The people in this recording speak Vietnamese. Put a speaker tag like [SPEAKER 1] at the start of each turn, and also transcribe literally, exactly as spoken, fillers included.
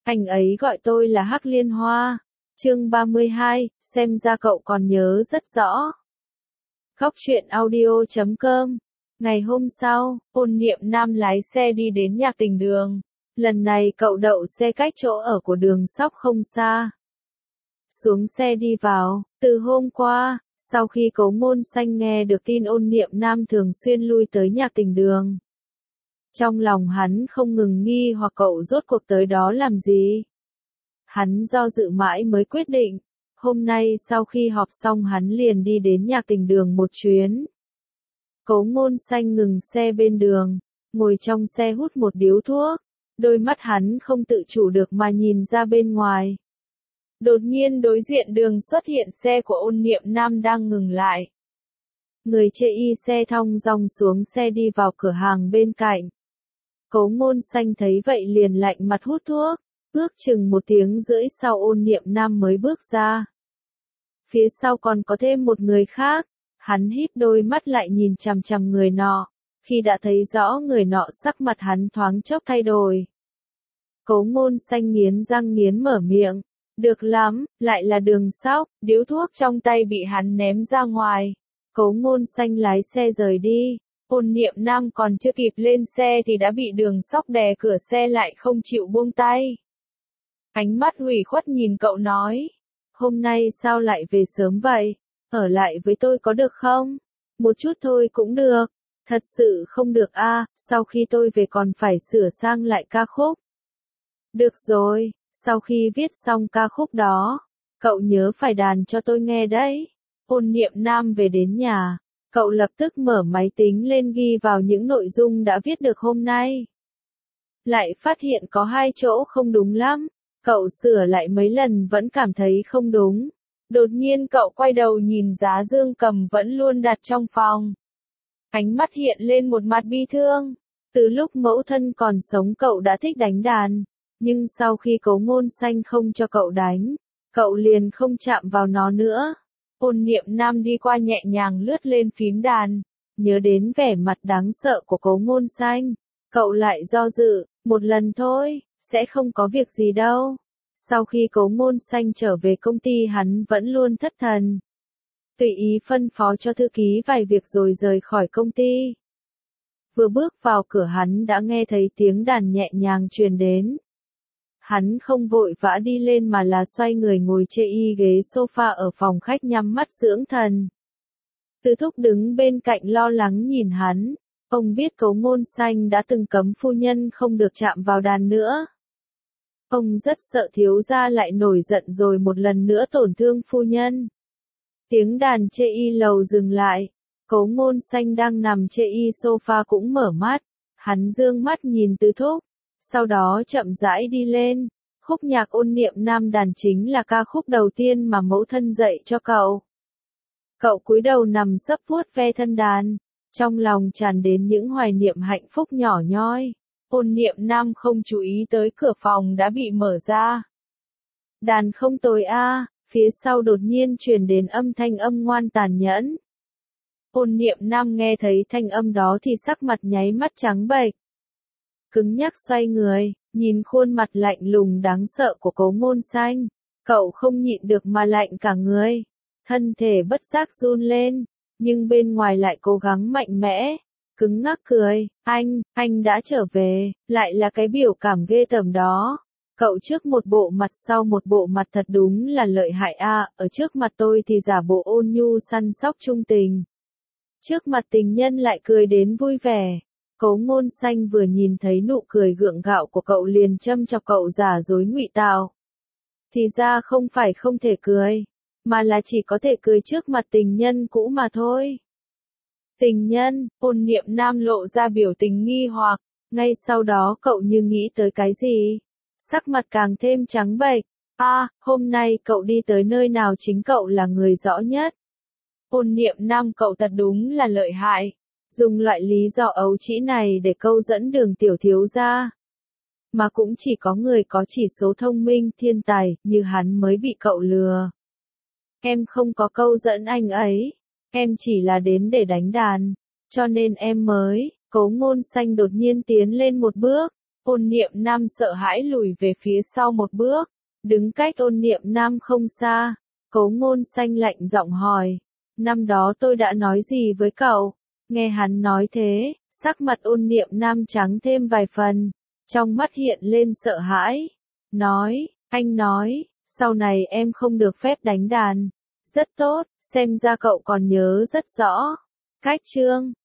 [SPEAKER 1] Anh ấy gọi tôi là Hắc Liên Hoa. Chương ba mươi hai, xem ra cậu còn nhớ rất rõ. Góc truyện audio chấm com. Ngày hôm sau, Ôn Niệm Nam lái xe đi đến nhạc tình đường. Lần này cậu đậu xe cách chỗ ở của Đường Sóc không xa. Xuống xe đi vào, từ hôm qua, sau khi Cố Ngôn Xanh nghe được tin Ôn Niệm Nam thường xuyên lui tới nhạc tình đường. Trong lòng hắn không ngừng nghi hoặc cậu rốt cuộc tới đó làm gì. Hắn do dự mãi mới quyết định, hôm nay sau khi họp xong hắn liền đi đến nhạc tình đường một chuyến. Cố Ngôn Xanh ngừng xe bên đường, ngồi trong xe hút một điếu thuốc, đôi mắt hắn không tự chủ được mà nhìn ra bên ngoài. Đột nhiên đối diện đường xuất hiện xe của Ôn Niệm Nam đang ngừng lại. Người chê y xe thong dong xuống xe đi vào cửa hàng bên cạnh. Cố Ngôn Xanh thấy vậy liền lạnh mặt hút thuốc, ước chừng một tiếng rưỡi sau Ôn Niệm Nam mới bước ra. Phía sau còn có thêm một người khác, hắn híp đôi mắt lại nhìn chằm chằm người nọ, khi đã thấy rõ người nọ sắc mặt hắn thoáng chốc thay đổi. Cố Ngôn Xanh nghiến răng nghiến mở miệng, được lắm, lại là Đường Sóc, điếu thuốc trong tay bị hắn ném ra ngoài. Cố Ngôn Xanh lái xe rời đi. Ôn Niệm Nam còn chưa kịp lên xe thì đã bị Đường Sóc đè cửa xe lại không chịu buông tay. Ánh mắt ủy khuất nhìn cậu nói, hôm nay sao lại về sớm vậy, ở lại với tôi có được không? Một chút thôi cũng được, thật sự không được a, à, sau khi tôi về còn phải sửa sang lại ca khúc. Được rồi, sau khi viết xong ca khúc đó, cậu nhớ phải đàn cho tôi nghe đấy. Ôn Niệm Nam về đến nhà. Cậu lập tức mở máy tính lên ghi vào những nội dung đã viết được hôm nay. Lại phát hiện có hai chỗ không đúng lắm. Cậu sửa lại mấy lần vẫn cảm thấy không đúng. Đột nhiên cậu quay đầu nhìn giá dương cầm vẫn luôn đặt trong phòng. Ánh mắt hiện lên một mặt bi thương. Từ lúc mẫu thân còn sống cậu đã thích đánh đàn. Nhưng sau khi Cố Ngôn Xanh không cho cậu đánh, cậu liền không chạm vào nó nữa. Ôn Niệm Nam đi qua nhẹ nhàng lướt lên phím đàn, nhớ đến vẻ mặt đáng sợ của Cố Ngôn Xanh. Cậu lại do dự, một lần thôi, sẽ không có việc gì đâu. Sau khi Cố Ngôn Xanh trở về công ty hắn vẫn luôn thất thần. Tùy ý phân phó cho thư ký vài việc rồi rời khỏi công ty. Vừa bước vào cửa hắn đã nghe thấy tiếng đàn nhẹ nhàng truyền đến. Hắn không vội vã đi lên mà là xoay người ngồi chê y ghế sofa ở phòng khách nhắm mắt dưỡng thần. Từ Thúc đứng bên cạnh lo lắng nhìn hắn, ông biết Cố Ngôn Xanh đã từng cấm phu nhân không được chạm vào đàn nữa. Ông rất sợ thiếu gia lại nổi giận rồi một lần nữa tổn thương phu nhân. Tiếng đàn chê y lầu dừng lại, Cố Ngôn Xanh đang nằm chê y sofa cũng mở mắt, hắn dương mắt nhìn Từ Thúc. Sau đó chậm rãi đi lên, khúc nhạc Ôn Niệm Nam đàn chính là ca khúc đầu tiên mà mẫu thân dạy cho cậu. Cậu cúi đầu nằm sấp vuốt ve thân đàn, trong lòng tràn đến những hoài niệm hạnh phúc nhỏ nhoi. Ôn Niệm Nam không chú ý tới cửa phòng đã bị mở ra. Đàn không tồi a, phía sau đột nhiên truyền đến âm thanh âm ngoan tàn nhẫn. Ôn Niệm Nam nghe thấy thanh âm đó thì sắc mặt nháy mắt trắng bệch. Cứng nhắc xoay người, nhìn khuôn mặt lạnh lùng đáng sợ của Cố Ngôn Xanh, cậu không nhịn được mà lạnh cả người, thân thể bất giác run lên, nhưng bên ngoài lại cố gắng mạnh mẽ, cứng ngắc cười, anh, anh đã trở về, lại là cái biểu cảm ghê tởm đó. Cậu trước một bộ mặt sau một bộ mặt thật đúng là lợi hại a, ở trước mặt tôi thì giả bộ ôn nhu săn sóc trung tình. Trước mặt tình nhân lại cười đến vui vẻ. Cố Ngôn Xanh vừa nhìn thấy nụ cười gượng gạo của cậu liền châm chọc cậu giả dối ngụy tạo. Thì ra không phải không thể cười, mà là chỉ có thể cười trước mặt tình nhân cũ mà thôi. Tình nhân, Ôn Niệm Nam lộ ra biểu tình nghi hoặc, ngay sau đó cậu như nghĩ tới cái gì. Sắc mặt càng thêm trắng bệch, a, à, hôm nay cậu đi tới nơi nào chính cậu là người rõ nhất. Ôn Niệm Nam cậu thật đúng là lợi hại. Dùng loại lý do ấu trĩ này để câu dẫn Đường tiểu thiếu gia. Mà cũng chỉ có người có chỉ số thông minh thiên tài như hắn mới bị cậu lừa. Em không có câu dẫn anh ấy. Em chỉ là đến để đánh đàn. Cho nên em mới. Cố Ngôn Xanh đột nhiên tiến lên một bước. Ôn Niệm Nam sợ hãi lùi về phía sau một bước, đứng cách Ôn Niệm Nam không xa. Cố Ngôn Xanh lạnh giọng hỏi, năm đó tôi đã nói gì với cậu? Nghe hắn nói thế, sắc mặt Ôn Niệm Nam trắng thêm vài phần, trong mắt hiện lên sợ hãi. Nói, anh nói, sau này em không được phép đánh đàn. Rất tốt, xem ra cậu còn nhớ rất rõ. Cách chương